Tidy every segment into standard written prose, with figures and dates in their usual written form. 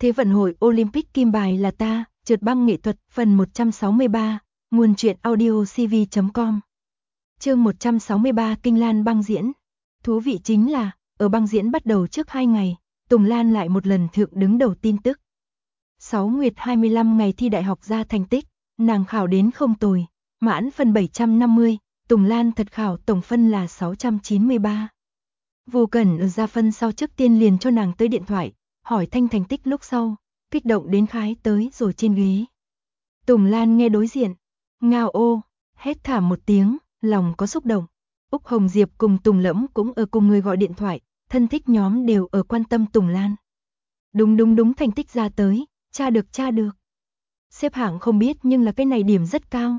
Thế vận hội Olympic kim bài là ta, trượt băng nghệ thuật, phần 163, nguồn truyện audiocv.com. Chương 163 Kinh Lan băng diễn. Thú vị chính là, ở băng diễn bắt đầu trước 2 ngày, Tùng Lan lại một lần thượng đứng đầu tin tức. 6 nguyệt 25 ngày thi đại học ra thành tích, nàng khảo đến không tồi, mãn phân 750, Tùng Lan thật khảo tổng phân là 693. Vô Cẩn ở ra phân sau trước tiên liền cho nàng tới điện thoại, hỏi thanh thành tích lúc sau, kích động đến khái tới rồi trên ghế. Tùng Lan nghe đối diện, ngao ô, hét thảm một tiếng, lòng có xúc động. Úc Hồng Diệp cùng Tùng Lẫm cũng ở cùng người gọi điện thoại, thân thích nhóm đều ở quan tâm Tùng Lan. Đúng thành tích ra tới, tra được. Xếp hạng không biết nhưng là cái này điểm rất cao.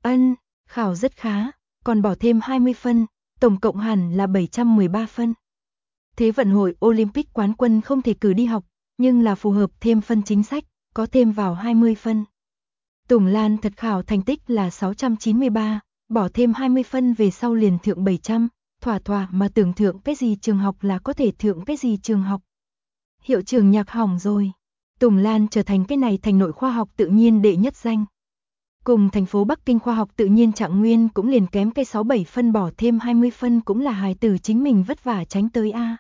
Khảo rất khá, còn bỏ thêm 20 phân, tổng cộng hẳn là 713 phân. Thế vận hội Olympic quán quân không thể cử đi học, nhưng là phù hợp thêm phân chính sách, có thêm vào 20 phân. Tùng Lan thật khảo thành tích là 693, bỏ thêm 20 phân về sau liền thượng 700, thỏa mà tưởng thượng cái gì trường học là có thể thượng cái gì trường học. Hiệu trường nhạc hỏng rồi. Tùng Lan trở thành cái này thành nội khoa học tự nhiên đệ nhất danh. Cùng thành phố Bắc Kinh khoa học tự nhiên trạng nguyên cũng liền kém cái 6-7 phân, bỏ thêm 20 phân cũng là hài tử chính mình vất vả tránh tới a.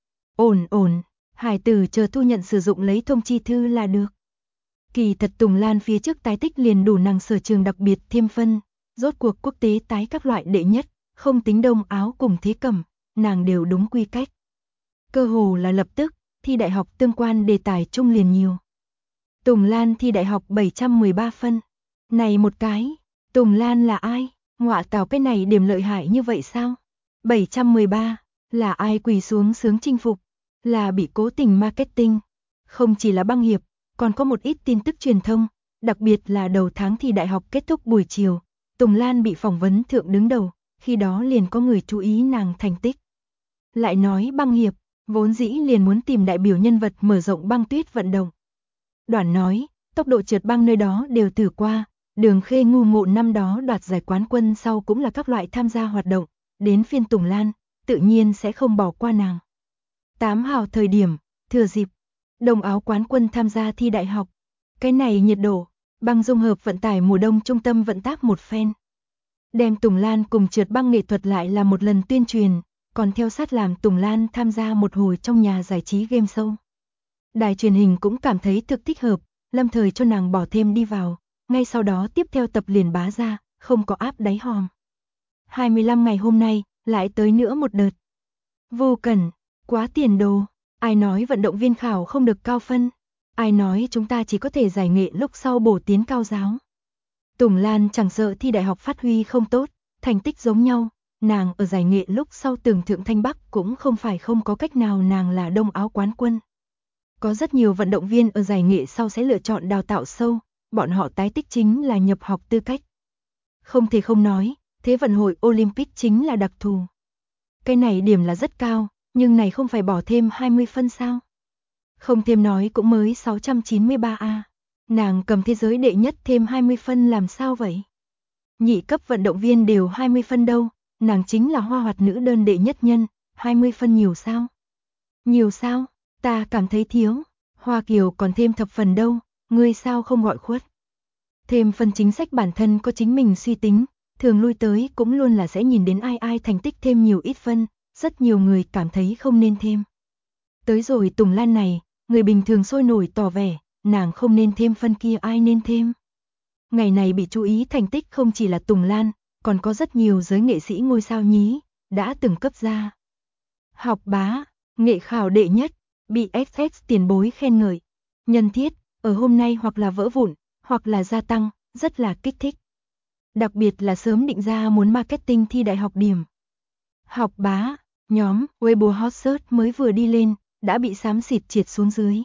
Ổn, hài tử chờ thu nhận sử dụng lấy thông chi thư là được. Kỳ thật Tùng Lan phía trước tái tích liền đủ nàng sở trường đặc biệt thêm phân, rốt cuộc quốc tế tái các loại đệ nhất, không tính đông áo cùng thế cẩm, nàng đều đúng quy cách. Cơ hồ là lập tức, thi đại học tương quan đề tài chung liền nhiều. Tùng Lan thi đại học 713 phân. Này một cái, Tùng Lan là ai? Ngọa tào cái này điểm lợi hại như vậy sao? 713, là ai quỳ xuống sướng chinh phục? Là bị cố tình marketing. Không chỉ là băng hiệp, còn có một ít tin tức truyền thông, đặc biệt là đầu tháng thi đại học kết thúc buổi chiều, Tùng Lan bị phỏng vấn thượng đứng đầu, khi đó liền có người chú ý nàng thành tích. Lại nói băng hiệp, vốn dĩ liền muốn tìm đại biểu nhân vật mở rộng băng tuyết vận động. Đoạn nói, tốc độ trượt băng nơi đó đều thử qua, Đường Khê ngu ngộ năm đó đoạt giải quán quân sau cũng là các loại tham gia hoạt động, đến phiên Tùng Lan, tự nhiên sẽ không bỏ qua nàng. 8 hào thời điểm, thừa dịp, đồng áo quán quân tham gia thi đại học. Cái này nhiệt độ, băng dung hợp vận tải mùa đông trung tâm vận tác một phen. Đem Tùng Lan cùng trượt băng nghệ thuật lại là một lần tuyên truyền, còn theo sát làm Tùng Lan tham gia một hồi trong nhà giải trí game show. Đài truyền hình cũng cảm thấy thực thích hợp, lâm thời cho nàng bỏ thêm đi vào, ngay sau đó tiếp theo tập liền bá ra, không có áp đáy hòm. 25 ngày hôm nay, lại tới nữa một đợt. Vô Cẩn, quá tiền đồ, ai nói vận động viên khảo không được cao phân, ai nói chúng ta chỉ có thể giải nghệ lúc sau bổ tiến cao giáo. Tùng Lan chẳng sợ thi đại học phát huy không tốt, thành tích giống nhau, nàng ở giải nghệ lúc sau tưởng thượng Thanh Bắc cũng không phải không có cách nào, nàng là đông áo quán quân. Có rất nhiều vận động viên ở giải nghệ sau sẽ lựa chọn đào tạo sâu, bọn họ tái tích chính là nhập học tư cách. Không thể không nói, thế vận hội Olympic chính là đặc thù. Cái này điểm là rất cao, nhưng này không phải bỏ thêm 20 phân sao? Không thêm nói cũng mới 693A. Nàng cầm thế giới đệ nhất thêm 20 phân làm sao vậy? Nhị cấp vận động viên đều 20 phân đâu, nàng chính là hoa hoạt nữ đơn đệ nhất nhân, 20 phân nhiều sao? Nhiều sao? Ta cảm thấy thiếu. Hoa Kiều còn thêm thập phần đâu, ngươi sao không gọi khuất? Thêm phần chính sách bản thân có chính mình suy tính, thường lui tới cũng luôn là sẽ nhìn đến ai thành tích thêm nhiều ít phân, rất nhiều người cảm thấy không nên thêm. Tới rồi Tùng Lan này, người bình thường sôi nổi tỏ vẻ, nàng không nên thêm phân kia ai nên thêm. Ngày này bị chú ý thành tích không chỉ là Tùng Lan, còn có rất nhiều giới nghệ sĩ ngôi sao nhí, đã từng cấp ra. Học bá, nghệ khảo đệ nhất, bị XX tiền bối khen ngợi. Nhân thiết, ở hôm nay hoặc là vỡ vụn, hoặc là gia tăng, rất là kích thích. Đặc biệt là sớm định ra muốn marketing thi đại học điểm. Học bá, nhóm Weibo Hot Search mới vừa đi lên, đã bị xám xịt triệt xuống dưới.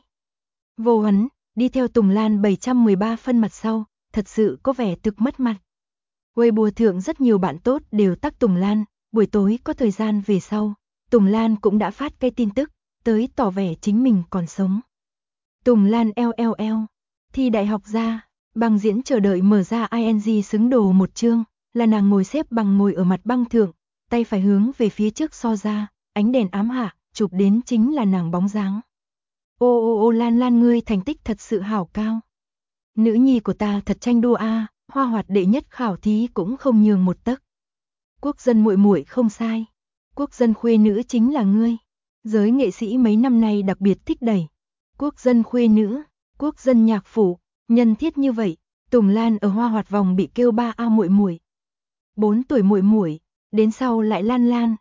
Vô Huấn, đi theo Tùng Lan 713 phân mặt sau, thật sự có vẻ thực mất mặt. Weibo thượng rất nhiều bạn tốt đều tag Tùng Lan, buổi tối có thời gian về sau, Tùng Lan cũng đã phát cái tin tức, tới tỏ vẻ chính mình còn sống. Tùng Lan LLL, thi đại học ra, băng diễn chờ đợi mở ra ing xứng đồ một chương, là nàng ngồi xếp bằng ngồi ở mặt băng thượng, tay phải hướng về phía trước so ra, ánh đèn ám hạ, chụp đến chính là nàng bóng dáng. Ô Lan Lan ngươi thành tích thật sự hảo cao. Nữ nhi của ta thật tranh đua a, Hoa Hoạt đệ nhất khảo thí cũng không nhường một tấc. Quốc dân muội muội không sai. Quốc dân khuê nữ chính là ngươi. Giới nghệ sĩ mấy năm nay đặc biệt thích đẩy. Quốc dân khuê nữ, quốc dân nhạc phụ, nhân thiết như vậy. Tùng Lan ở Hoa Hoạt vòng bị kêu 3A muội muội. 4 tuổi muội muội, đến sau lại Lan Lan,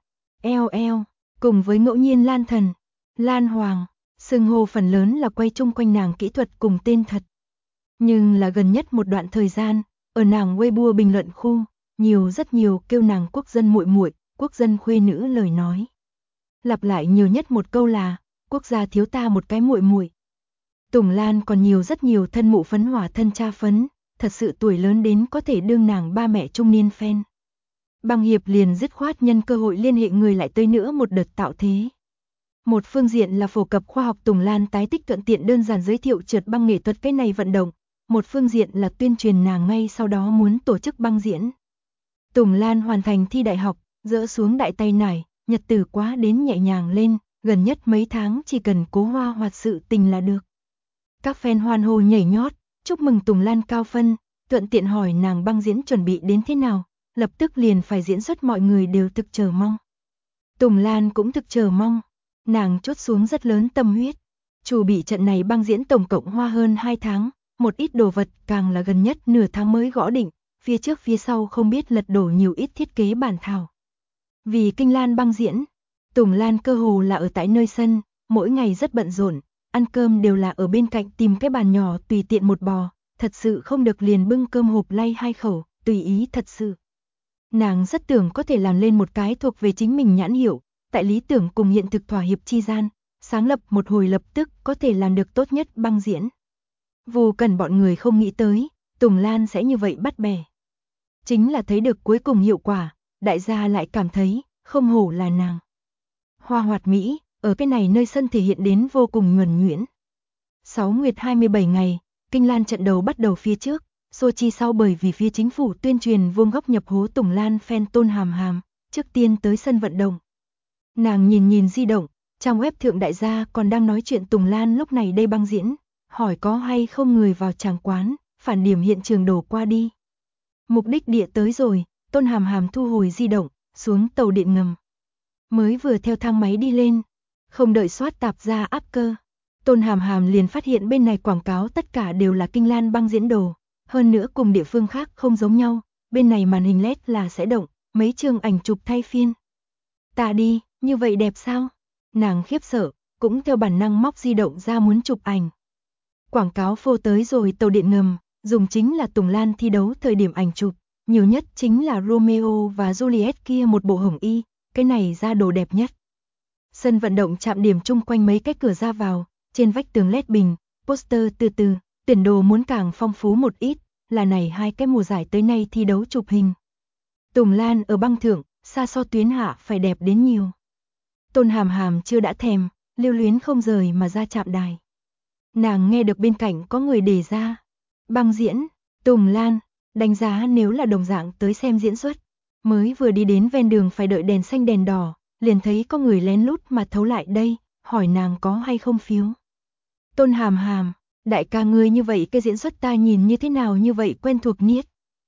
eo, cùng với ngẫu nhiên Lan Thần, Lan Hoàng, xưng hô phần lớn là quay chung quanh nàng kỹ thuật cùng tên thật. Nhưng là gần nhất một đoạn thời gian, ở nàng Weibo bình luận khu, rất nhiều kêu nàng quốc dân muội muội, quốc dân khuê nữ lời nói. Lặp lại nhiều nhất một câu là, quốc gia thiếu ta một cái muội muội. Tùng Lan còn rất nhiều thân mụ phấn hỏa thân cha phấn, thật sự tuổi lớn đến có thể đương nàng ba mẹ trung niên fan. Băng Hiệp liền dứt khoát nhân cơ hội liên hệ người lại tới nữa một đợt tạo thế. Một phương diện là phổ cập khoa học Tùng Lan tái tích thuận tiện đơn giản giới thiệu trượt băng nghệ thuật cái này vận động, một phương diện là tuyên truyền nàng ngay sau đó muốn tổ chức băng diễn. Tùng Lan hoàn thành thi đại học, dỡ xuống đại tay nải, nhật tử quá đến nhẹ nhàng lên, gần nhất mấy tháng chỉ cần cố Hoa Hoạt sự tình là được. Các fan hoan hô nhảy nhót, chúc mừng Tùng Lan cao phân, thuận tiện hỏi nàng băng diễn chuẩn bị đến thế nào, lập tức liền phải diễn xuất mọi người đều thực chờ mong. Tùng Lan cũng thực chờ mong, nàng chốt xuống rất lớn tâm huyết. Chủ bị trận này băng diễn tổng cộng hoa hơn 2 tháng, một ít đồ vật càng là gần nhất nửa tháng mới gõ định, phía trước phía sau không biết lật đổ nhiều ít thiết kế bản thảo. Vì Kinh Lan băng diễn, Tùng Lan cơ hồ là ở tại nơi sân, mỗi ngày rất bận rộn, ăn cơm đều là ở bên cạnh tìm cái bàn nhỏ tùy tiện một bò, thật sự không được liền bưng cơm hộp lay 2 khẩu, tùy ý thật sự. Nàng rất tưởng có thể làm lên một cái thuộc về chính mình nhãn hiệu, tại lý tưởng cùng hiện thực thỏa hiệp chi gian, sáng lập một hồi lập tức có thể làm được tốt nhất băng diễn. Vô cần bọn người không nghĩ tới, Tùng Lan sẽ như vậy bắt bẻ. Chính là thấy được cuối cùng hiệu quả, đại gia lại cảm thấy, không hổ là nàng. Hoa Hoạt Mỹ, ở cái này nơi sân thể hiện đến vô cùng nhuần nhuyễn. 6 nguyệt 27 ngày, Kinh Lan trận đầu bắt đầu phía trước, Sochi sau bởi vì phía chính phủ tuyên truyền vuông góc nhập hố Tùng Lan fan Tôn Hàm Hàm, trước tiên tới sân vận động. Nàng nhìn di động, trong web thượng đại gia còn đang nói chuyện Tùng Lan lúc này đây băng diễn, hỏi có hay không người vào tràng quán, phản điểm hiện trường đổ qua đi. Mục đích địa tới rồi, Tôn Hàm Hàm thu hồi di động, xuống tàu điện ngầm. Mới vừa theo thang máy đi lên, không đợi soát tạp ra áp cơ. Tôn Hàm Hàm liền phát hiện bên này quảng cáo tất cả đều là Kinh Lan băng diễn đồ, hơn nữa cùng địa phương khác không giống nhau, bên này màn hình LED là sẽ động, mấy chương ảnh chụp thay phiên. Ta đi, như vậy đẹp sao? Nàng khiếp sợ, cũng theo bản năng móc di động ra muốn chụp ảnh. Quảng cáo phô tới rồi tàu điện ngầm, dùng chính là Tùng Lan thi đấu thời điểm ảnh chụp, nhiều nhất chính là Romeo và Juliet kia một bộ hồng y, cái này ra đồ đẹp nhất. Sân vận động chạm điểm chung quanh mấy cái cửa ra vào, trên vách tường LED bình, poster từ, tuyển đồ muốn càng phong phú một ít, là này 2 cái mùa giải tới nay thi đấu chụp hình. Tùng Lan ở băng thượng, xa so tuyến hạ phải đẹp đến nhiều. Tôn Hàm Hàm chưa đã thèm, lưu luyến không rời mà ra chạm đài. Nàng nghe được bên cạnh có người đề ra, băng diễn, Tùng Lan, đánh giá nếu là đồng dạng tới xem diễn xuất. Mới vừa đi đến ven đường phải đợi đèn xanh đèn đỏ, liền thấy có người lén lút mà thấu lại đây, hỏi nàng có hay không phiếu. Tôn Hàm Hàm, đại ca ngươi như vậy cái diễn xuất ta nhìn như thế nào như vậy quen thuộc niết.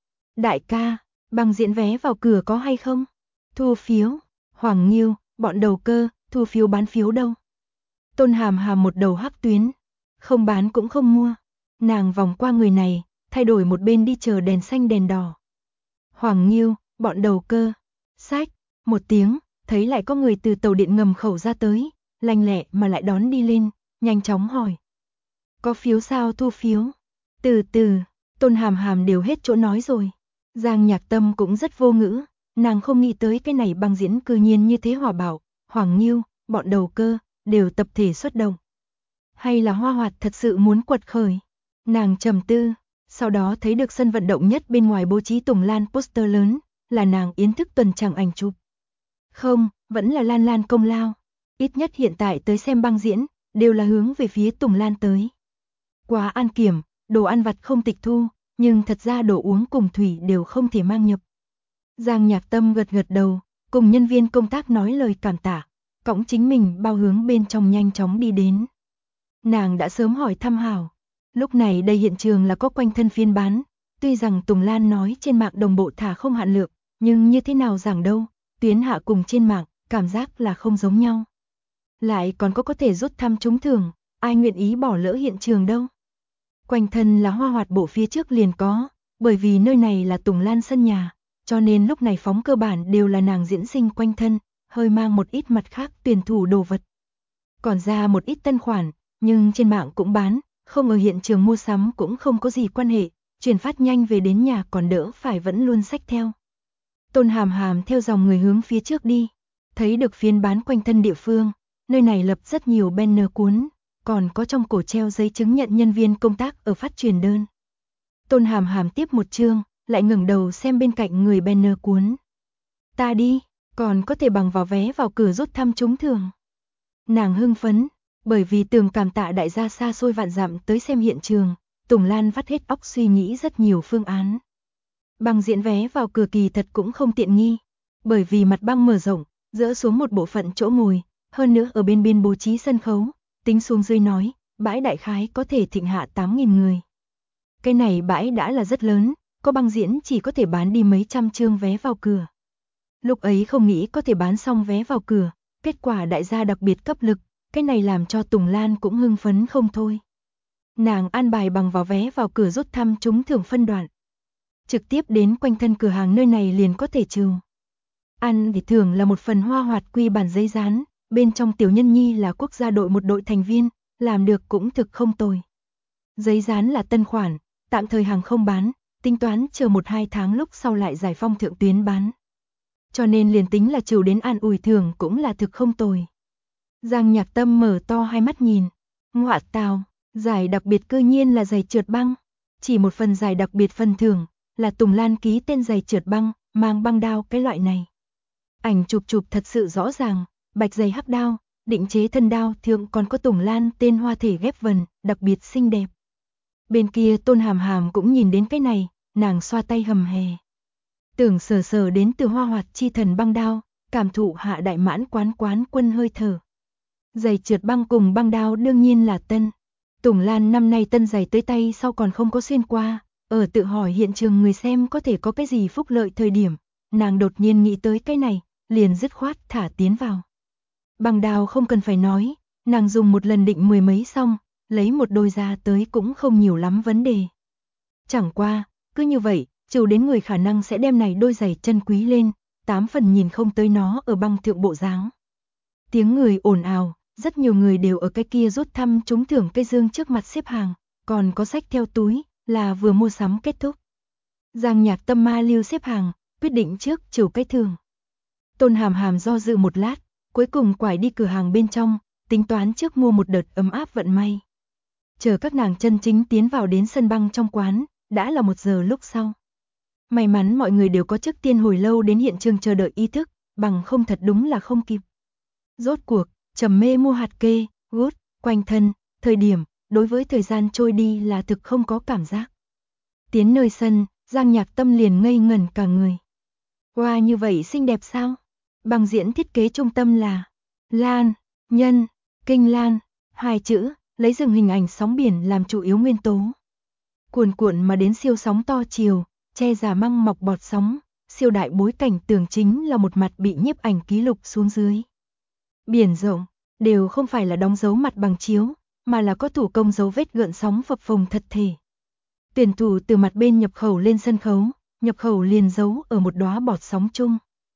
Đại ca, băng diễn vé vào cửa có hay không? Thu phiếu, Hoàng Nghiêu, bọn đầu cơ, thu phiếu bán phiếu đâu? Tôn Hàm Hàm một đầu hắc tuyến, không bán cũng không mua. Nàng vòng qua người này, thay đổi một bên đi chờ đèn xanh đèn đỏ. Hoàng Nghiêu, bọn đầu cơ, sách, một tiếng, thấy lại có người từ tàu điện ngầm khẩu ra tới, lanh lẹ mà lại đón đi lên, nhanh chóng hỏi. Có phiếu sao thu phiếu? Từ từ, Tôn Hàm Hàm đều hết chỗ nói rồi. Giang Nhạc Tâm cũng rất vô ngữ, nàng không nghĩ tới cái này băng diễn cư nhiên như thế hỏa bạo, Hoàng Nghiêu, bọn đầu cơ, đều tập thể xuất động. Hay là Hoa Hoạt thật sự muốn quật khởi? Nàng trầm tư, sau đó thấy được sân vận động nhất bên ngoài bố trí Tùng Lan poster lớn, là nàng yến thức tuần chẳng ảnh chụp. Không, vẫn là Lan Lan công lao. Ít nhất hiện tại tới xem băng diễn, đều là hướng về phía Tùng Lan tới. Quá an kiểm, đồ ăn vặt không tịch thu, nhưng thật ra đồ uống cùng thủy đều không thể mang nhập. Giang Nhạc Tâm gật gật đầu, cùng nhân viên công tác nói lời cảm tạ, cõng chính mình bao hướng bên trong nhanh chóng đi đến. Nàng đã sớm hỏi thăm hảo. Lúc này đây hiện trường là có quanh thân phiên bán. Tuy rằng Tùng Lan nói trên mạng đồng bộ thả không hạn lượng, nhưng như thế nào giảng đâu, tuyến hạ cùng trên mạng, cảm giác là không giống nhau. Lại còn có thể rút thăm trúng thưởng, ai nguyện ý bỏ lỡ hiện trường đâu. Quanh thân là hoa hoạt bộ phía trước liền có, bởi vì nơi này là Tùng Lan sân nhà, cho nên lúc này phóng cơ bản đều là nàng diễn sinh quanh thân, hơi mang một ít mặt khác tuyển thủ đồ vật. Còn ra một ít tân khoản, nhưng trên mạng cũng bán, không ở hiện trường mua sắm cũng không có gì quan hệ, chuyển phát nhanh về đến nhà còn đỡ phải vẫn luôn xách theo. Tôn Hàm Hàm theo dòng người hướng phía trước đi, thấy được phiên bán quanh thân địa phương, nơi này lập rất nhiều banner cuốn, còn có trong cổ treo giấy chứng nhận nhân viên công tác ở phát truyền đơn. Tôn Hàm Hàm tiếp một chương, lại ngẩng đầu xem bên cạnh người banner cuốn. Ta đi, còn có thể bằng vào vé vào cửa rút thăm trúng thưởng. Nàng hưng phấn, bởi vì tưởng cảm tạ đại gia xa xôi vạn dặm tới xem hiện trường, Tùng Lan vắt hết óc suy nghĩ rất nhiều phương án. Băng diễn vé vào cửa kỳ thật cũng không tiện nghi, bởi vì mặt băng mở rộng, dỡ xuống một bộ phận chỗ ngồi, hơn nữa ở bên biên bố trí sân khấu, tính xuống dưới nói, bãi đại khái có thể thịnh hạ 8.000 người. Cái này bãi đã là rất lớn, có băng diễn chỉ có thể bán đi mấy trăm chương vé vào cửa. Lúc ấy không nghĩ có thể bán xong vé vào cửa, kết quả đại gia đặc biệt cấp lực, cái này làm cho Tùng Lan cũng hưng phấn không thôi. Nàng an bài bằng vào vé vào cửa rút thăm trúng thưởng phân đoạn. Trực tiếp đến quanh thân cửa hàng nơi này liền có thể trừ. Ăn thì thưởng là một phần hoa hoạt quy bản giấy dán, bên trong tiểu nhân nhi là quốc gia đội một đội thành viên, làm được cũng thực không tồi. Giấy dán là tân khoản, tạm thời hàng không bán, tính toán chờ 1-2 tháng lúc sau lại giải phong thượng tuyến bán. Cho nên liền tính là chịu đến an ủi thưởng cũng là thực không tồi. Giang Nhạc Tâm mở to hai mắt nhìn, ngọa tào, giải đặc biệt cư nhiên là giày trượt băng, chỉ một phần giải đặc biệt phần thưởng, là Tùng Lan ký tên giày trượt băng, mang băng đao cái loại này. Ảnh chụp thật sự rõ ràng, bạch giày hắc đao, định chế thân đao thượng còn có Tùng Lan tên hoa thể ghép vần, đặc biệt xinh đẹp. Bên kia Tôn Hàm Hàm cũng nhìn đến cái này, nàng xoa tay hầm hè. Tưởng sờ đến từ hoa hoạt chi thần băng đao, cảm thụ hạ đại mãn quán quân hơi thở. Giày trượt băng cùng băng đao đương nhiên là tân. Tùng Lan năm nay tân giày tới tay sau còn không có xuyên qua, ở tự hỏi hiện trường người xem có thể có cái gì phúc lợi thời điểm, nàng đột nhiên nghĩ tới cái này, liền dứt khoát thả tiến vào. Băng đao không cần phải nói, nàng dùng một lần định 10 mấy xong, lấy một đôi ra tới cũng không nhiều lắm vấn đề. Chẳng qua, cứ như vậy, chịu đến người khả năng sẽ đem này đôi giày chân quý lên, 8 phần nhìn không tới nó ở băng thượng bộ dáng. Tiếng người ồn ào, rất nhiều người đều ở cái kia rút thăm trúng thưởng cây dương trước mặt xếp hàng, còn có sách theo túi, là vừa mua sắm kết thúc. Giang Nhạc Tâm ma lưu xếp hàng, quyết định trước chịu cái thưởng. Tôn Hàm Hàm do dự một lát, cuối cùng quải đi cửa hàng bên trong, tính toán trước mua một đợt ấm áp vận may. Chờ các nàng chân chính tiến vào đến sân băng trong quán, đã là 1 giờ lúc sau. May mắn mọi người đều có trước tiên hồi lâu đến hiện trường chờ đợi ý thức, bằng không thật đúng là không kịp. Rốt cuộc, trầm mê mua hạt kê, gút, quanh thân, thời điểm, đối với thời gian trôi đi là thực không có cảm giác. Tiến nơi sân, Giang Nhạc Tâm liền ngây ngẩn cả người. Wow, như vậy xinh đẹp sao? Băng diễn thiết kế trung tâm là Lan, Nhân, Kinh Lan, 2 chữ, lấy rừng hình ảnh sóng biển làm chủ yếu nguyên tố. Cuồn cuộn mà đến siêu sóng to chiều, che giả măng mọc bọt sóng, siêu đại bối cảnh tường chính là một mặt bị nhiếp ảnh ký lục xuống dưới. Biển rộng, đều không phải là đóng dấu mặt bằng chiếu, mà là có thủ công dấu vết gợn sóng phập phồng thật thể. Tuyển thủ từ mặt bên nhập khẩu lên sân khấu, nhập khẩu liền giấu ở một đóa bọt sóng chung.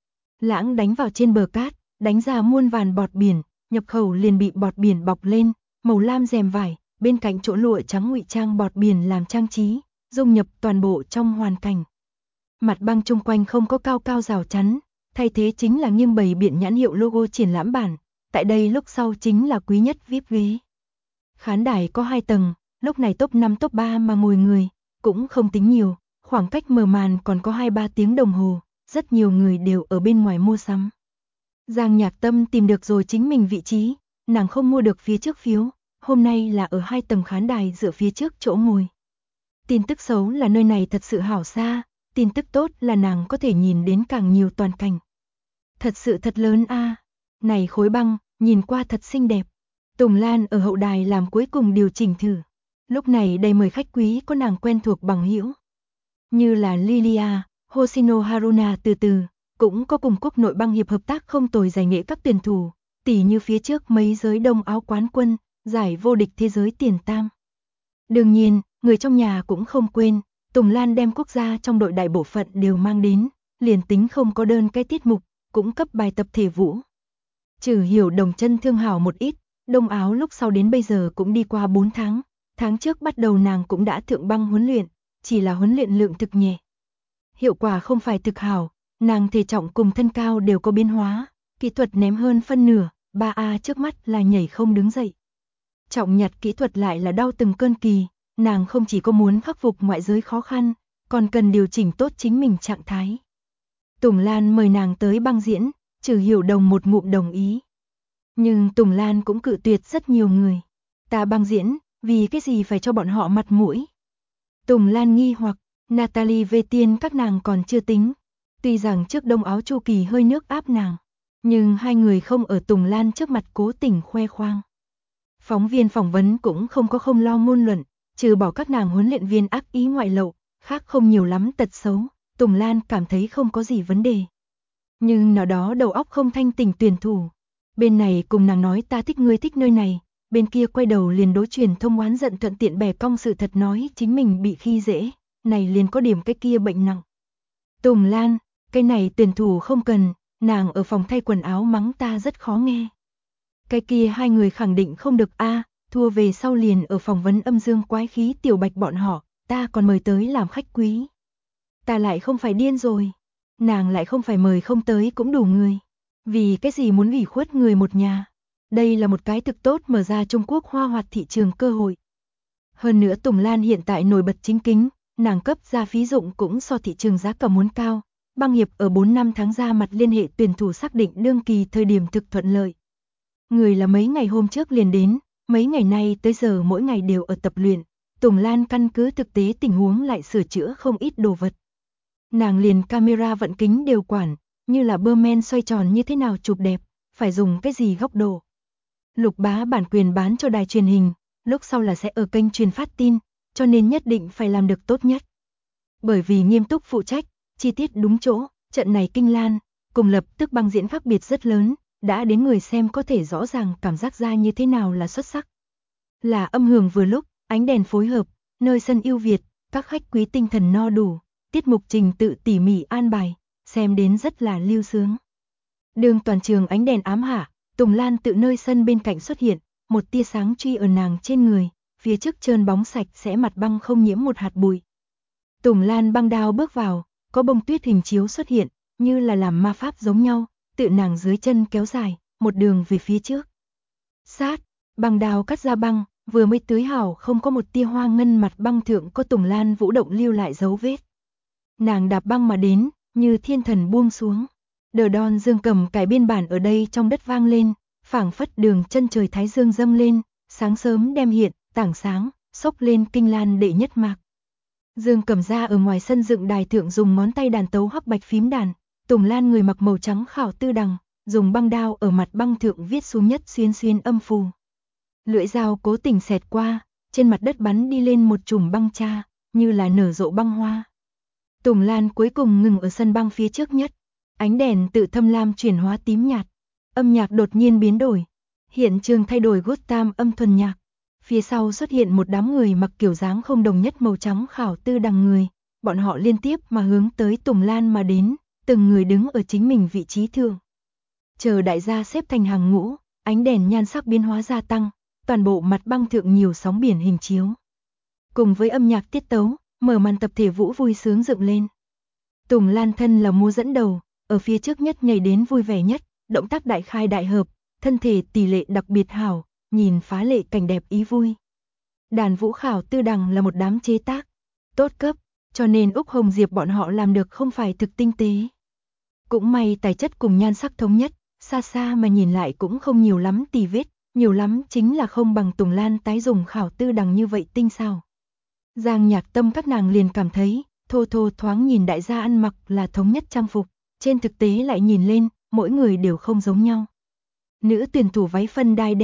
Lãng đánh vào trên bờ cát, đánh ra muôn vàn bọt biển, nhập khẩu liền bị bọt biển bọc lên, màu lam rèm vải, bên cạnh chỗ lụa trắng ngụy trang bọt biển làm trang trí, dung nhập toàn bộ trong hoàn cảnh. Mặt băng chung quanh không có cao cao rào chắn, thay thế chính là nghiêng bày biển nhãn hiệu logo triển lãm bản, tại đây lúc sau chính là quý nhất VIP ghế. Khán đài có 2 tầng, lúc này top 5 top 3 mà ngồi người, cũng không tính nhiều, khoảng cách mở màn còn có 2-3 tiếng đồng hồ, rất nhiều người đều ở bên ngoài mua sắm. Giang Nhạc Tâm tìm được rồi chính mình vị trí, nàng không mua được phía trước phiếu, hôm nay là ở 2 tầng khán đài dựa phía trước chỗ ngồi. Tin tức xấu là nơi này thật sự hảo xa, tin tức tốt là nàng có thể nhìn đến càng nhiều toàn cảnh. Thật sự thật lớn a, này khối băng, nhìn qua thật xinh đẹp. Tùng Lan ở hậu đài làm cuối cùng điều chỉnh thử. Lúc này đây mời khách quý có nàng quen thuộc bằng hữu, như là Lilia, Hoshino Haruna từ từ, cũng có cùng quốc nội băng hiệp hợp tác không tồi giải nghệ các tuyển thủ, tỉ như phía trước mấy giới đông áo quán quân, giải vô địch thế giới tiền tam. Đương nhiên, người trong nhà cũng không quên, Tùng Lan đem quốc gia trong đội đại bộ phận đều mang đến, liền tính không có đơn cái tiết mục, cũng cấp bài tập thể vũ. Trừ Hiểu Đồng chân thương hảo một ít, đông áo lúc sau đến bây giờ cũng đi qua 4 tháng, tháng trước bắt đầu nàng cũng đã thượng băng huấn luyện, chỉ là huấn luyện lượng thực nhẹ. Hiệu quả không phải thực hảo, nàng thể trọng cùng thân cao đều có biến hóa, kỹ thuật ném hơn phân nửa, 3A trước mắt là nhảy không đứng dậy. Trọng nhặt kỹ thuật lại là đau từng cơn kỳ, nàng không chỉ có muốn khắc phục ngoại giới khó khăn, còn cần điều chỉnh tốt chính mình trạng thái. Tùng Lan mời nàng tới băng diễn, Trừ Hiểu Đồng một ngụm đồng ý. Nhưng Tùng Lan cũng cự tuyệt rất nhiều người. Ta băng diễn, vì cái gì phải cho bọn họ mặt mũi? Tùng Lan nghi hoặc, Natalie về tiên các nàng còn chưa tính. Tuy rằng trước đông áo Chu Kỳ hơi nước áp nàng, nhưng hai người không ở Tùng Lan trước mặt cố tình khoe khoang. Phóng viên phỏng vấn cũng không lo ngôn luận, trừ bỏ các nàng huấn luyện viên ác ý ngoại lậu, khác không nhiều lắm tật xấu, Tùng Lan cảm thấy không có gì vấn đề. Nhưng nào đó đầu óc không thanh tỉnh tuyển thủ, bên này cùng nàng nói ta thích ngươi thích nơi này, bên kia quay đầu liền đối truyền thông oán giận thuận tiện bẻ cong sự thật nói chính mình bị khi dễ, này liền có điểm cái kia bệnh nặng. Tùng Lan, cái này tuyển thủ không cần, nàng ở phòng thay quần áo mắng ta rất khó nghe. Cái kia hai người khẳng định không được a, thua về sau liền ở phỏng vấn âm dương quái khí Tiểu Bạch bọn họ, ta còn mời tới làm khách quý. Ta lại không phải điên rồi, nàng lại không phải mời không tới cũng đủ người. Vì cái gì muốn ủy khuất người một nhà? Đây là một cái thực tốt mở ra Trung Quốc hoa hoạt thị trường cơ hội. Hơn nữa Tùng Lan hiện tại nổi bật chính kính, nàng cấp ra phí dụng cũng so thị trường giá cả muốn cao. Băng hiệp ở 4 năm tháng ra mặt liên hệ tuyển thủ xác định đương kỳ thời điểm thực thuận lợi. Người là mấy ngày hôm trước liền đến, mấy ngày nay tới giờ mỗi ngày đều ở tập luyện. Tùng Lan căn cứ thực tế tình huống lại sửa chữa không ít đồ vật. Nàng liền camera vận kính đều quản, như là bơ men xoay tròn như thế nào chụp đẹp, phải dùng cái gì góc độ. Lục Bá bản quyền bán cho đài truyền hình, lúc sau là sẽ ở kênh truyền phát tin, cho nên nhất định phải làm được tốt nhất. Bởi vì nghiêm túc phụ trách, chi tiết đúng chỗ, trận này kinh lan, cùng lập tức băng diễn khác biệt rất lớn, đã đến người xem có thể rõ ràng cảm giác ra như thế nào là xuất sắc. Là âm hưởng vừa lúc, ánh đèn phối hợp, nơi sân ưu việt, các khách quý tinh thần no đủ, tiết mục trình tự tỉ mỉ an bài, xem đến rất là lưu sướng. Đường toàn trường ánh đèn ám hạ, Tùng Lan tự nơi sân bên cạnh xuất hiện, một tia sáng truy ở nàng trên người, phía trước trơn bóng sạch sẽ mặt băng không nhiễm một hạt bụi. Tùng Lan băng đao bước vào, có bông tuyết hình chiếu xuất hiện, như là làm ma pháp giống nhau, tự nàng dưới chân kéo dài, một đường về phía trước. Sát, băng đao cắt ra băng, vừa mới tưới hảo không có một tia hoa ngân mặt băng thượng có Tùng Lan vũ động lưu lại dấu vết. Nàng đạp băng mà đến, như thiên thần buông xuống. Đờ đòn dương cầm cải biên bản ở đây trong đất vang lên, phảng phất đường chân trời thái dương dâng lên, sáng sớm đem hiện, tảng sáng, xốc lên kinh lan đệ nhất mạc. Dương cầm ra ở ngoài sân dựng đài thượng dùng ngón tay đàn tấu hắc bạch phím đàn, Tùng Lan người mặc màu trắng khảo tư đằng, dùng băng đao ở mặt băng thượng viết xuống nhất xuyên xuyên âm phù. Lưỡi dao cố tình xẹt qua, trên mặt đất bắn đi lên một chùm băng cha, như là nở rộ băng hoa. Tùng Lan cuối cùng ngừng ở sân băng phía trước nhất, ánh đèn tự thâm lam chuyển hóa tím nhạt, âm nhạc đột nhiên biến đổi, hiện trường thay đổi gốt tam âm thuần nhạc. Phía sau xuất hiện một đám người mặc kiểu dáng không đồng nhất màu trắng khảo tư đằng người, bọn họ liên tiếp mà hướng tới Tùng Lan mà đến, từng người đứng ở chính mình vị trí thượng. Chờ đại gia xếp thành hàng ngũ, ánh đèn nhan sắc biến hóa gia tăng, toàn bộ mặt băng thượng nhiều sóng biển hình chiếu. Cùng với âm nhạc tiết tấu, mở màn tập thể vũ vui sướng dựng lên. Tùng Lan thân là múa dẫn đầu, ở phía trước nhất nhảy đến vui vẻ nhất, động tác đại khai đại hợp, thân thể tỷ lệ đặc biệt hảo, nhìn phá lệ cảnh đẹp ý vui. Đàn vũ khảo tư đằng là một đám chế tác tốt cấp, cho nên Úc Hồng Diệp bọn họ làm được không phải thực tinh tế. Cũng may tài chất cùng nhan sắc thống nhất, xa xa mà nhìn lại cũng không nhiều lắm tì vết, nhiều lắm chính là không bằng Tùng Lan tái dùng khảo tư đằng như vậy tinh xảo. Giang Nhạc Tâm các nàng liền cảm thấy, thô thô thoáng nhìn đại gia ăn mặc là thống nhất trang phục, trên thực tế lại nhìn lên, mỗi người đều không giống nhau. Nữ tuyển thủ váy phân đai đeo,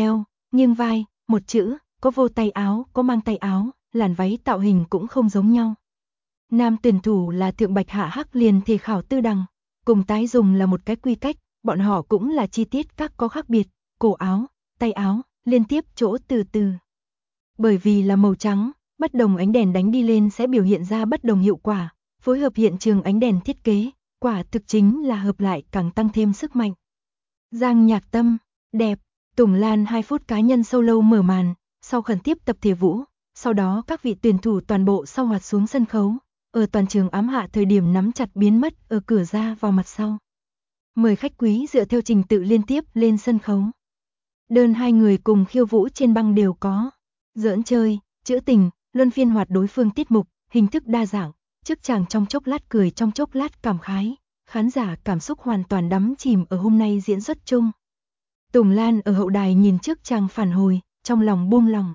nghiêng vai, một chữ, có vô tay áo, có mang tay áo, làn váy tạo hình cũng không giống nhau. Nam tuyển thủ là Thượng Bạch Hạ Hắc liền thể khảo tư đằng, cùng tái dùng là một cái quy cách, bọn họ cũng là chi tiết các có khác biệt, cổ áo, tay áo, liên tiếp chỗ từ từ. Bởi vì là màu trắng, bất đồng ánh đèn đánh đi lên sẽ biểu hiện ra bất đồng hiệu quả, phối hợp hiện trường ánh đèn thiết kế, quả thực chính là hợp lại càng tăng thêm sức mạnh. Giang Nhạc Tâm, đẹp, Tùng Lan 2 phút cá nhân solo mở màn, sau khẩn tiếp tập thể vũ, sau đó các vị tuyển thủ toàn bộ sau hoạt xuống sân khấu, ở toàn trường ám hạ thời điểm nắm chặt biến mất ở cửa ra vào mặt sau. Mời khách quý dựa theo trình tự liên tiếp lên sân khấu. Đơn hai người cùng khiêu vũ trên băng đều có. Giỡn chơi, trữ tình, luân phiên hoạt đối phương tiết mục, hình thức đa dạng, trước chàng trong chốc lát cười trong chốc lát cảm khái, khán giả cảm xúc hoàn toàn đắm chìm ở hôm nay diễn xuất chung. Tùng Lan ở hậu đài nhìn trước chàng phản hồi, trong lòng buông lòng.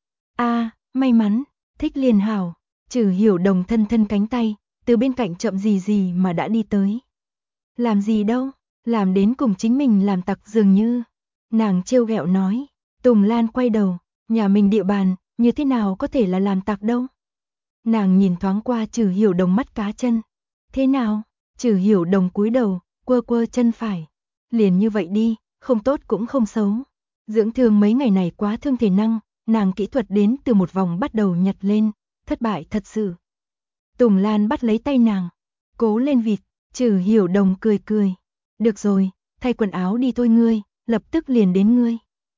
May mắn, thích liền hảo, Trừ Hiểu Đồng thân thân cánh tay, từ bên cạnh chậm gì gì mà đã đi tới. Làm gì đâu, làm đến cùng chính mình làm tặc dường như. Nàng trêu ghẹo nói, Tùng Lan quay đầu, nhà mình địa bàn, như thế nào có thể là làm tặc đâu. Nàng nhìn thoáng qua Trừ Hiểu Đồng mắt cá chân. Thế nào? Trừ Hiểu Đồng cúi đầu, quơ quơ chân phải. Liền như vậy đi, không tốt cũng không xấu. Dưỡng thương mấy ngày này quá thương thể năng, nàng kỹ thuật đến từ một vòng bắt đầu nhặt lên, thất bại thật sự. Tùng Lan bắt lấy tay nàng, cố lên vịt, Trừ Hiểu Đồng cười cười. Được rồi, thay quần áo đi thôi ngươi, lập tức liền đến ngươi.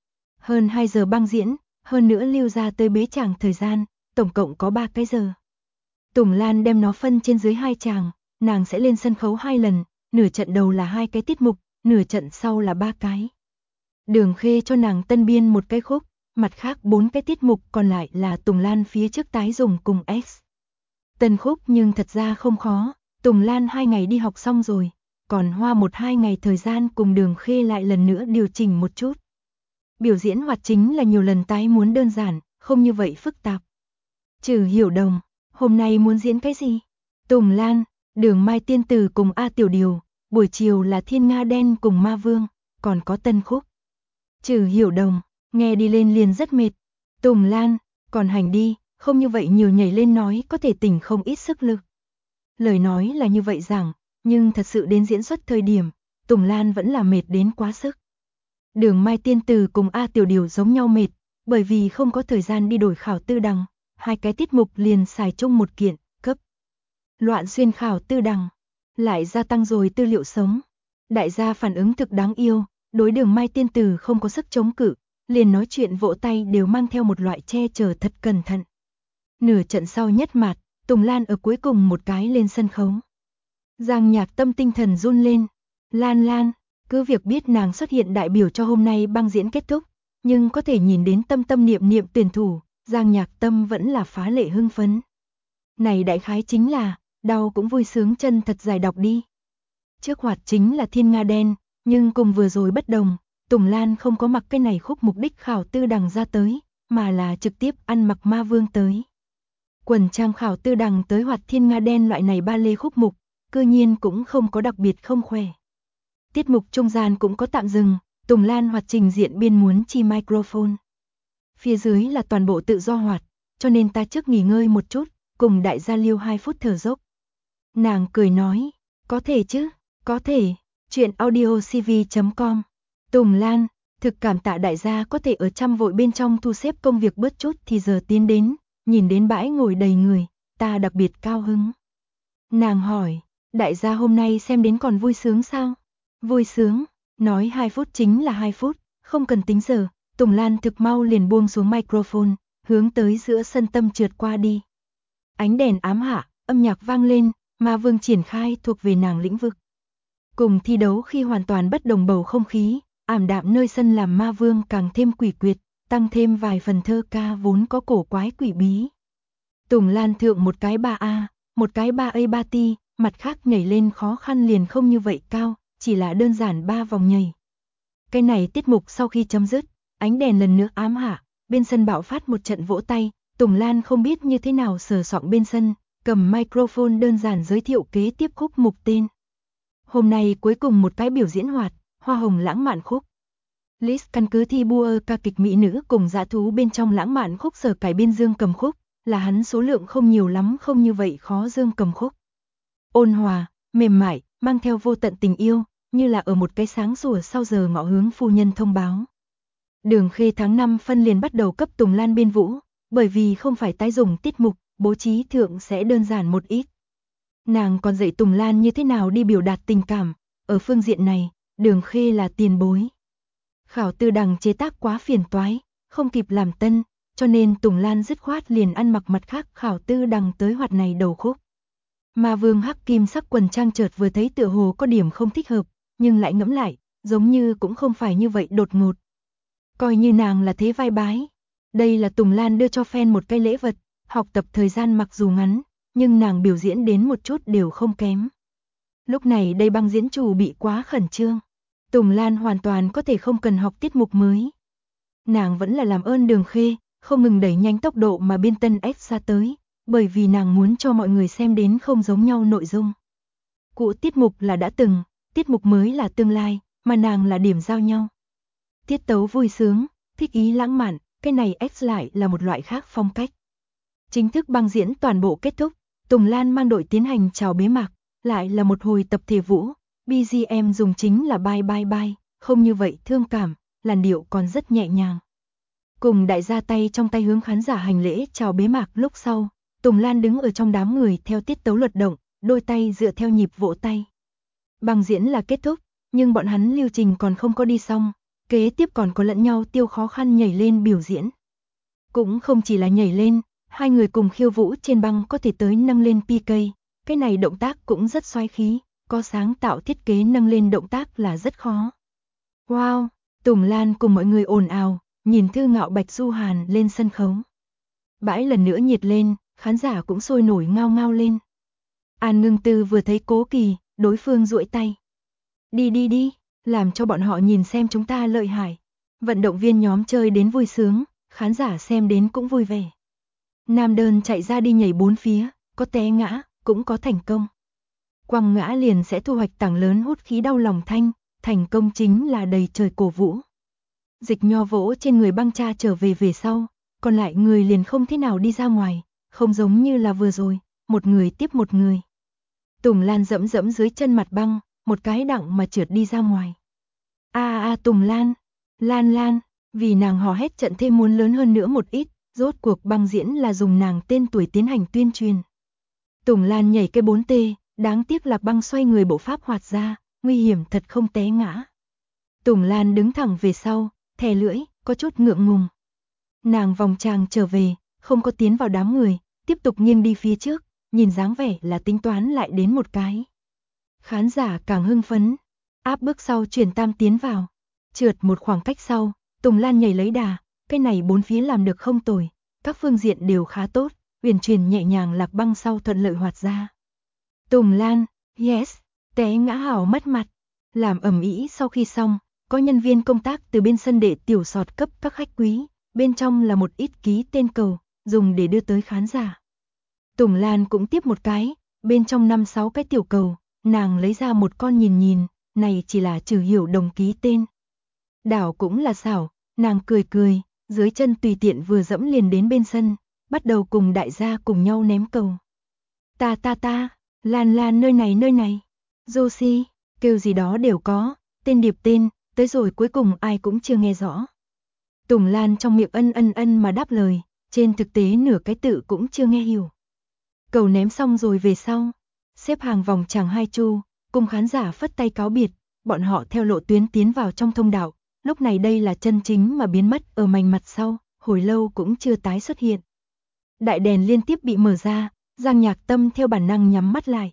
Hơn 2 giờ băng diễn, hơn nữa lưu ra tới bế chàng thời gian, tổng cộng có 3 cái giờ. Tùng Lan đem nó phân trên dưới 2 chàng, nàng sẽ lên sân khấu 2 lần, nửa trận đầu là 2 cái tiết mục, nửa trận sau là 3 cái. Đường Khê cho nàng tân biên một cái khúc, mặt khác 4 cái tiết mục còn lại là Tùng Lan phía trước tái dùng cùng X. Tân khúc nhưng thật ra không khó, Tùng Lan 2 ngày đi học xong rồi, còn hoa 1-2 ngày thời gian cùng Đường Khê lại lần nữa điều chỉnh một chút. Biểu diễn hoạt chính là nhiều lần tái muốn đơn giản, không như vậy phức tạp. Trừ Hiểu Đồng, hôm nay muốn diễn cái gì? Tùng Lan, Đường Mai Tiên Tử cùng A Tiểu Điều, buổi chiều là Thiên Nga Đen cùng Ma Vương, còn có tân khúc. Trừ Hiểu Đồng, nghe đi lên liền rất mệt. Tùng Lan, còn hành đi, không như vậy nhiều nhảy lên nói có thể tỉnh không ít sức lực. Lời nói là như vậy rằng, nhưng thật sự đến diễn xuất thời điểm, Tùng Lan vẫn là mệt đến quá sức. Đường Mai Tiên Tử cùng A Tiểu Điều giống nhau mệt, bởi vì không có thời gian đi đổi khảo tư đằng, 2 cái tiết mục liền xài chung một kiện, cấp. Loạn xuyên khảo tư đằng, lại gia tăng rồi tư liệu sống. Đại gia phản ứng thực đáng yêu, đối Đường Mai Tiên Tử không có sức chống cự, liền nói chuyện vỗ tay đều mang theo một loại che chở thật cẩn thận. Nửa trận sau nhất mạt, Tùng Lan ở cuối cùng một cái lên sân khấu. Giang Nhạc Tâm tinh thần run lên. Lan, cứ việc biết nàng xuất hiện đại biểu cho hôm nay băng diễn kết thúc, nhưng có thể nhìn đến tâm tâm niệm niệm tuyển thủ, Giang Nhạc Tâm vẫn là phá lệ hưng phấn. Này đại khái chính là, đau cũng vui sướng chân thật dài đọc đi. Trước hoạt chính là Thiên Nga Đen, nhưng cùng vừa rồi bất đồng, Tùng Lan không có mặc cái này khúc mục đích khảo tư đằng ra tới, mà là trực tiếp ăn mặc Ma Vương tới. Quần trang khảo tư đằng tới hoạt Thiên Nga Đen loại này ba lê khúc mục, cư nhiên cũng không có đặc biệt không khỏe. Tiết mục trung gian cũng có tạm dừng, Tùng Lan hoạt trình diện biên muốn chi microphone. Phía dưới là toàn bộ tự do hoạt, cho nên ta trước nghỉ ngơi một chút, cùng đại gia lưu 2 phút thở dốc. Nàng cười nói, có thể chứ, có thể, chuyện audiocv.com. Tùng Lan, thực cảm tạ đại gia có thể ở trăm vội bên trong thu xếp công việc bớt chút thì giờ tiến đến, nhìn đến bãi ngồi đầy người, ta đặc biệt cao hứng. Nàng hỏi, đại gia hôm nay xem đến còn vui sướng sao? Vui sướng, nói 2 phút chính là 2 phút, không cần tính giờ. Tùng Lan thực mau liền buông xuống microphone, hướng tới giữa sân tâm trượt qua đi. Ánh đèn ám hạ, âm nhạc vang lên, Ma Vương triển khai thuộc về nàng lĩnh vực. Cùng thi đấu khi hoàn toàn bất đồng bầu không khí, ảm đạm nơi sân làm Ma Vương càng thêm quỷ quyệt, tăng thêm vài phần thơ ca vốn có cổ quái quỷ bí. Tùng Lan thượng một cái 3A, một cái 3A 3 ti, mặt khác nhảy lên khó khăn liền không như vậy cao, chỉ là đơn giản 3 vòng nhảy. Cái này tiết mục sau khi chấm dứt, ánh đèn lần nữa ám hạ, bên sân bạo phát một trận vỗ tay, Tùng Lan không biết như thế nào sờ soạng bên sân, cầm microphone đơn giản giới thiệu kế tiếp khúc mục tên. Hôm nay cuối cùng một cái biểu diễn hoạt, Hoa Hồng lãng mạn khúc. Liz căn cứ thi bua ca kịch mỹ nữ cùng dã thú bên trong lãng mạn khúc sở cải biên Dương Cầm Khúc, là hắn số lượng không nhiều lắm không như vậy khó Dương Cầm Khúc. Ôn hòa, mềm mại, mang theo vô tận tình yêu, như là ở một cái sáng sủa sau giờ ngọ hướng phu nhân thông báo. Đường Khê tháng 5 phân liền bắt đầu cấp Tùng Lan biên vũ, bởi vì không phải tái dùng tiết mục, bố trí thượng sẽ đơn giản một ít. Nàng còn dạy Tùng Lan như thế nào đi biểu đạt tình cảm, ở phương diện này, Đường Khê là tiền bối. Khảo Tư Đằng chế tác quá phiền toái, không kịp làm tân, cho nên Tùng Lan dứt khoát liền ăn mặc mặt khác Khảo Tư Đằng tới hoạt này đầu khúc. Mà Vương Hắc Kim sắc quần trang chợt vừa thấy tựa hồ có điểm không thích hợp, nhưng lại ngẫm lại, giống như cũng không phải như vậy đột ngột. Coi như nàng là thế vai bái. Đây là Tùng Lan đưa cho fan một cái lễ vật, học tập thời gian mặc dù ngắn, nhưng nàng biểu diễn đến một chút đều không kém. Lúc này đây băng diễn chủ bị quá khẩn trương. Tùng Lan hoàn toàn có thể không cần học tiết mục mới. Nàng vẫn là làm ơn Đường Khê, không ngừng đẩy nhanh tốc độ mà biên tân extra tới, bởi vì nàng muốn cho mọi người xem đến không giống nhau nội dung. Cũ tiết mục là đã từng, tiết mục mới là tương lai, mà nàng là điểm giao nhau. Tiết tấu vui sướng, thích ý lãng mạn, cái này X lại là một loại khác phong cách. Chính thức băng diễn toàn bộ kết thúc, Tùng Lan mang đội tiến hành chào bế mạc, lại là một hồi tập thể vũ, BGM dùng chính là bye bye bye, không như vậy thương cảm, làn điệu còn rất nhẹ nhàng. Cùng đại gia tay trong tay hướng khán giả hành lễ chào bế mạc lúc sau, Tùng Lan đứng ở trong đám người theo tiết tấu luật động, đôi tay dựa theo nhịp vỗ tay. Băng diễn là kết thúc, nhưng bọn hắn lưu trình còn không có đi xong, kế tiếp còn có lẫn nhau tiêu khó khăn nhảy lên biểu diễn. Cũng không chỉ là nhảy lên, hai người cùng khiêu vũ trên băng có thể tới nâng lên PK, cái này động tác cũng rất xoáy khí, có sáng tạo thiết kế nâng lên động tác là rất khó. Wow, Tùng Lan cùng mọi người ồn ào, nhìn Thư Ngạo Bạch Du Hàn lên sân khấu. Bãi lần nữa nhiệt lên, khán giả cũng sôi nổi ngao ngao lên. An Ngưng Tư vừa thấy Cố Kỳ, đối phương duỗi tay. Đi đi đi, làm cho bọn họ nhìn xem chúng ta lợi hại. Vận động viên nhóm chơi đến vui sướng, khán giả xem đến cũng vui vẻ. Nam đơn chạy ra đi nhảy bốn phía, có té ngã, cũng có thành công. Quăng ngã liền sẽ thu hoạch tảng lớn hút khí đau lòng thanh, thành công chính là đầy trời cổ vũ. Dịch Nho vỗ trên người băng cha trở về sau, còn lại người liền không thế nào đi ra ngoài, không giống như là vừa rồi, một người tiếp một người. Tùng Lan dẫm dẫm dưới chân mặt băng, một cái đặng mà trượt đi ra ngoài. Tùng Lan, Lan, vì nàng hò hét trận thêm muốn lớn hơn nữa một ít, rốt cuộc băng diễn là dùng nàng tên tuổi tiến hành tuyên truyền. Tùng Lan nhảy cái 4T, đáng tiếc Lạc Băng xoay người bộ pháp hoạt ra, nguy hiểm thật không té ngã. Tùng Lan đứng thẳng về sau, thè lưỡi, có chút ngượng ngùng. Nàng vòng tràng trở về, không có tiến vào đám người, tiếp tục nghiêng đi phía trước, nhìn dáng vẻ là tính toán lại đến một cái. Khán giả càng hưng phấn, áp bước sau chuyển tam tiến vào. Trượt một khoảng cách sau, Tùng Lan nhảy lấy đà, cái này bốn phía làm được không tồi, các phương diện đều khá tốt, uyển chuyển nhẹ nhàng Lạc Băng sau thuận lợi hoạt ra. Tùng Lan, yes, té ngã hảo mất mặt, làm ầm ĩ sau khi xong, có nhân viên công tác từ bên sân để tiểu sọt cấp các khách quý, bên trong là một ít ký tên cầu, dùng để đưa tới khán giả. Tùng Lan cũng tiếp một cái, bên trong 5-6 cái tiểu cầu, nàng lấy ra một con nhìn nhìn, này chỉ là Trừ Hiểu Đồng ký tên. Đảo cũng là xảo, nàng cười, dưới chân tùy tiện vừa dẫm liền đến bên sân, bắt đầu cùng đại gia cùng nhau ném cầu. Ta, Lan nơi này, Josie, kêu gì đó đều có, tên điệp tên, tới rồi cuối cùng ai cũng chưa nghe rõ. Tùng Lan trong miệng ân mà đáp lời, trên thực tế nửa cái tự cũng chưa nghe hiểu. Cầu ném xong rồi về sau, xếp hàng vòng tràng hai chu, cùng khán giả phất tay cáo biệt, bọn họ theo lộ tuyến tiến vào trong thông đạo, lúc này đây là chân chính mà biến mất ở mảnh mặt sau, hồi lâu cũng chưa tái xuất hiện. Đại đèn liên tiếp bị mở ra, Giang Nhạc Tâm theo bản năng nhắm mắt lại.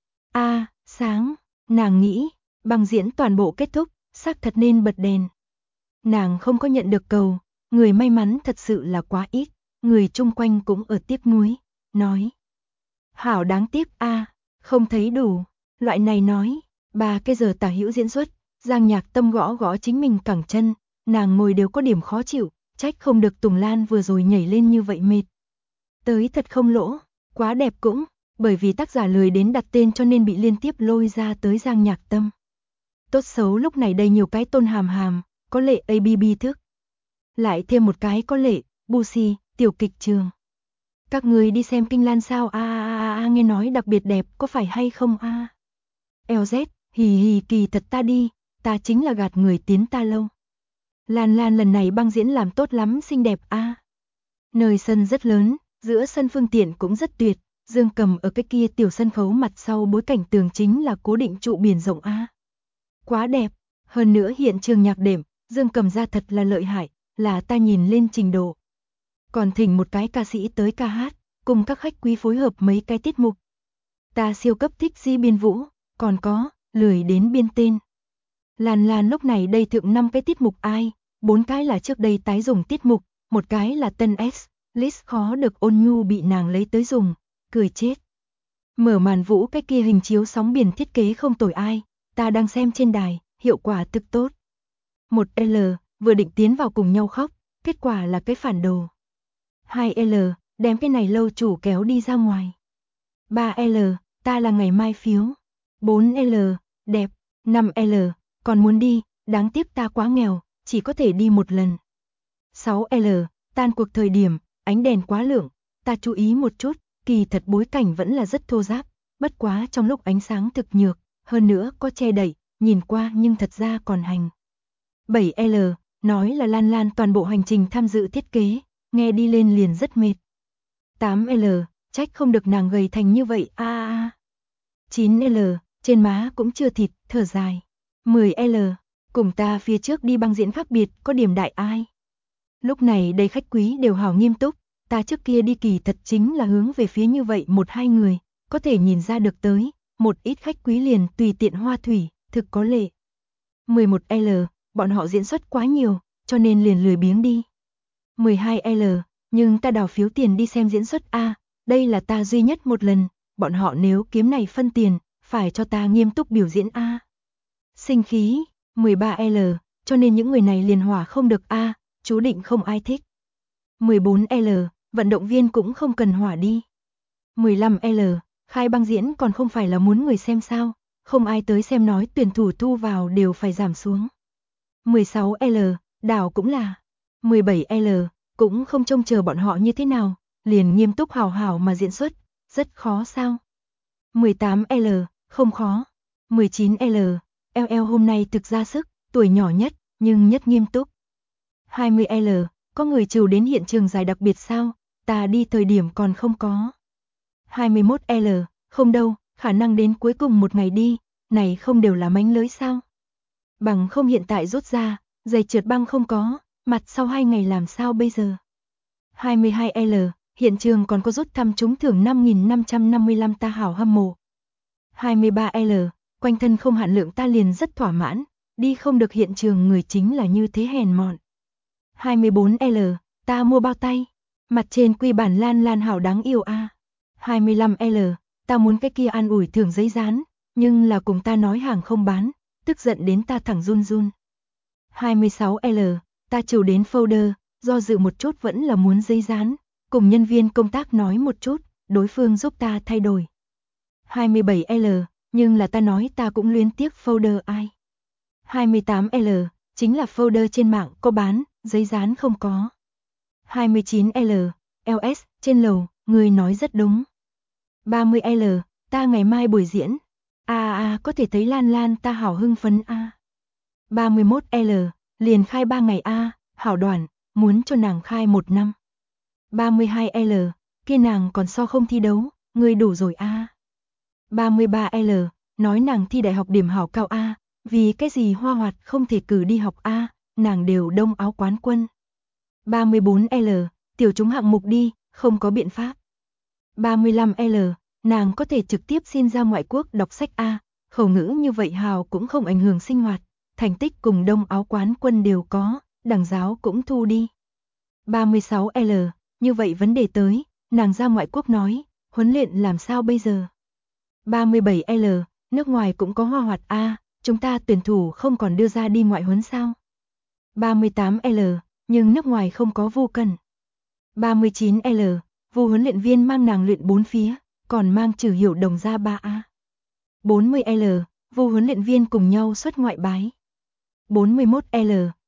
Sáng, nàng nghĩ, băng diễn toàn bộ kết thúc, xác thật nên bật đèn. Nàng không có nhận được cầu, người may mắn thật sự là quá ít, người chung quanh cũng ở tiếc nuối, nói. Hảo đáng tiếc không thấy đủ, loại này nói, 3 cái giờ tả hữu diễn xuất, Giang Nhạc Tâm gõ chính mình cẳng chân, nàng ngồi đều có điểm khó chịu, trách không được Tùng Lan vừa rồi nhảy lên như vậy mệt. Tới thật không lỗ, quá đẹp cũng, bởi vì tác giả lười đến đặt tên cho nên bị liên tiếp lôi ra tới Giang Nhạc Tâm. Tốt xấu lúc này đây nhiều cái Tôn Hàm Hàm, có lệ ABB thức. Lại thêm một cái có lệ, Busi, tiểu kịch trường. Các người đi xem Kinh Lan sao nghe nói đặc biệt đẹp có phải hay không LZ, hì hì kỳ thật ta đi, ta chính là gạt người tiến ta lâu. Lan Lan lần này băng diễn làm tốt lắm xinh đẹp Nơi sân rất lớn, giữa sân phương tiện cũng rất tuyệt, Dương Cầm ở cái kia tiểu sân khấu mặt sau bối cảnh tường chính là cố định trụ biển rộng Quá đẹp, hơn nữa hiện trường nhạc đệm, Dương Cầm ra thật là lợi hại, là ta nhìn lên trình độ. Còn thỉnh một cái ca sĩ tới ca hát, cùng các khách quý phối hợp mấy cái tiết mục. Ta siêu cấp thích Di biên vũ, còn có, lười đến biên tên. Lan Lan lúc này đây thượng 5 cái tiết mục 4 cái là trước đây tái dùng tiết mục, một cái là tân S, list khó được ôn nhu bị nàng lấy tới dùng, cười chết. Mở màn vũ cái kia hình chiếu sóng biển thiết kế không tồi ta đang xem trên đài, hiệu quả thực tốt. 1L, vừa định tiến vào cùng nhau khóc, kết quả là cái phản đồ. 2L, đem cái này lâu chủ kéo đi ra ngoài. 3L, ta là ngày mai phiếu. 4L, đẹp. 5L, còn muốn đi, đáng tiếc ta quá nghèo, chỉ có thể đi một lần. 6L, tan cuộc thời điểm, ánh đèn quá lượng, ta chú ý một chút, kỳ thật bối cảnh vẫn là rất thô ráp, bất quá trong lúc ánh sáng thực nhược, hơn nữa có che đậy, nhìn qua nhưng thật ra còn hành. 7L, nói là Lan Lan toàn bộ hành trình tham dự thiết kế, nghe đi lên liền rất mệt. 8L, trách không được nàng gầy thành như vậy 9L, trên má cũng chưa thịt, thở dài. 10L, cùng ta phía trước đi băng diễn khác biệt, có điểm đại ai. Lúc này đây khách quý đều hào nghiêm túc, ta trước kia đi kỳ thật chính là hướng về phía như vậy 1-2 người, có thể nhìn ra được tới, một ít khách quý liền tùy tiện hoa thủy, thực có lệ. 11L, bọn họ diễn xuất quá nhiều, cho nên liền lười biếng đi. 12L, nhưng ta đào phiếu tiền đi xem diễn xuất đây là ta duy nhất một lần, bọn họ nếu kiếm này phân tiền, phải cho ta nghiêm túc biểu diễn Sinh khí. 13L, cho nên những người này liền hỏa không được chú định không ai thích. 14L, vận động viên cũng không cần hỏa đi. 15L, khai băng diễn còn không phải là muốn người xem sao, không ai tới xem nói tuyển thủ thu vào đều phải giảm xuống. 16L, đảo cũng là. 17L, cũng không trông chờ bọn họ như thế nào, liền nghiêm túc hào hào mà diễn xuất, rất khó sao. 18L, không khó. 19L, LL hôm nay thực ra sức, tuổi nhỏ nhất, nhưng nhất nghiêm túc. 20L, có người trừ đến hiện trường giải đặc biệt sao, ta đi thời điểm còn không có. 21L, không đâu, khả năng đến cuối cùng một ngày đi, này không đều là mánh lưới sao. Bằng không hiện tại rút ra, giày trượt băng không có, mặt sau 2 ngày làm sao bây giờ. 22L, hiện trường còn có rút thăm trúng thưởng 5.555 ta hảo hâm mộ. 23L, quanh thân không hạn lượng ta liền rất thỏa mãn, đi không được hiện trường người chính là như thế hèn mọn. 24L, ta mua bao tay, mặt trên quy bản Lan Lan hảo đáng yêu 25L, ta muốn cái kia an ủi thưởng giấy dán, nhưng là cùng ta nói hàng không bán, tức giận đến ta thẳng run run. 26L, ta chiều đến folder, do dự một chút vẫn là muốn giấy dán, cùng nhân viên công tác nói một chút, đối phương giúp ta thay đổi. 27L, nhưng là ta nói ta cũng luyến tiếc folder 28L, chính là folder trên mạng có bán, giấy dán không có. 29L, LS, trên lầu, người nói rất đúng. 30L, ta ngày mai buổi diễn. Có thể thấy Lan Lan ta hảo hưng phấn 31L, liền khai 3 ngày hảo đoàn, muốn cho nàng khai 1 năm. 32L, kia nàng còn so không thi đấu, người đủ rồi 33L, nói nàng thi đại học điểm hảo cao vì cái gì Hoa Hoạt không thể cử đi học nàng đều đông áo quán quân. 34L, tiểu chúng hạng mục đi, không có biện pháp. 35L, nàng có thể trực tiếp xin ra ngoại quốc đọc sách khẩu ngữ như vậy hào cũng không ảnh hưởng sinh hoạt, thành tích cùng đông áo quán quân đều có, đảng giáo cũng thu đi. 36L, như vậy vấn đề tới, nàng ra ngoại quốc nói, huấn luyện làm sao bây giờ? 37L, nước ngoài cũng có Hoa Hoạt chúng ta tuyển thủ không còn đưa ra đi ngoại huấn sao? 38L, nhưng nước ngoài không có Vu Cần. 39L, Vu huấn luyện viên mang nàng luyện 4 phía, còn mang Trử Hiểu Đồng ra 3 40L, Vu huấn luyện viên cùng nhau xuất ngoại bái. 41L,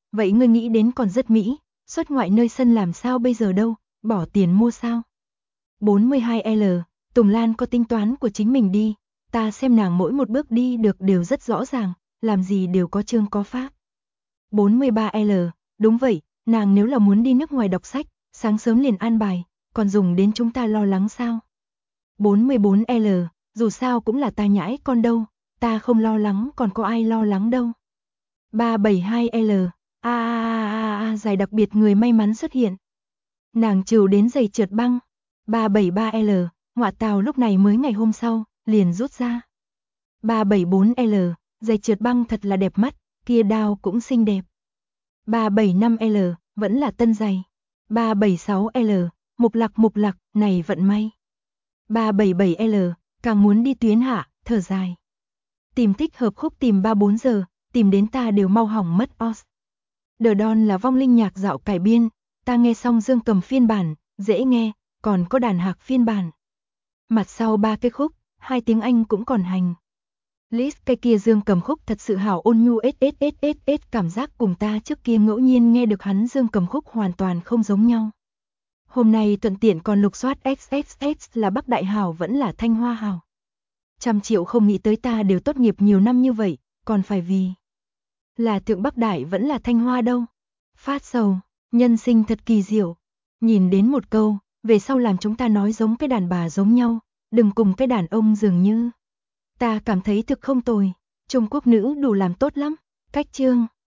Vậy ngươi nghĩ đến còn rất Mỹ, xuất ngoại nơi sân làm sao bây giờ đâu, bỏ tiền mua sao? 42L, Tùng Lan có tính toán của chính mình đi, ta xem nàng mỗi một bước đi được đều rất rõ ràng, làm gì đều có chương có pháp. 43L, đúng vậy, nàng nếu là muốn đi nước ngoài đọc sách, sáng sớm liền an bài, còn dùng đến chúng ta lo lắng sao? 44L, dù sao cũng là ta nhãi con đâu, ta không lo lắng còn có ai lo lắng đâu. 372L, giải đặc biệt người may mắn xuất hiện. Nàng trừ đến giày trượt băng. 373L, ngọa tào lúc này mới ngày hôm sau, liền rút ra. 374L, giày trượt băng thật là đẹp mắt, kia đao cũng xinh đẹp. 375L, vẫn là tân giày. 376L, mục lạc, này vận may. 377L, càng muốn đi tuyến hạ, thở dài. Tìm thích hợp khúc tìm 3-4 giờ, tìm đến ta đều mau hỏng mất os. The Dawn là vong linh nhạc dạo cải biên, ta nghe xong dương cầm phiên bản, dễ nghe, còn có đàn hạc phiên bản. Mặt sau 3 cái khúc, 2 tiếng Anh cũng còn hành. Liz cái kia dương cầm khúc thật sự hảo ôn nhu cảm giác cùng ta trước kia ngẫu nhiên nghe được hắn dương cầm khúc hoàn toàn không giống nhau. Hôm nay thuận tiện còn lục soát XXX là Bắc Đại hảo vẫn là Thanh Hoa hảo. 100 triệu không nghĩ tới ta đều tốt nghiệp nhiều năm như vậy, còn phải vì là Thượng Bắc Đại vẫn là Thanh Hoa đâu. Phát sầu, nhân sinh thật kỳ diệu. Nhìn đến một câu, về sau làm chúng ta nói giống cái đàn bà giống nhau, đừng cùng cái đàn ông dường như. Ta cảm thấy thực không tồi, Trung Quốc nữ đủ làm tốt lắm. Cách chương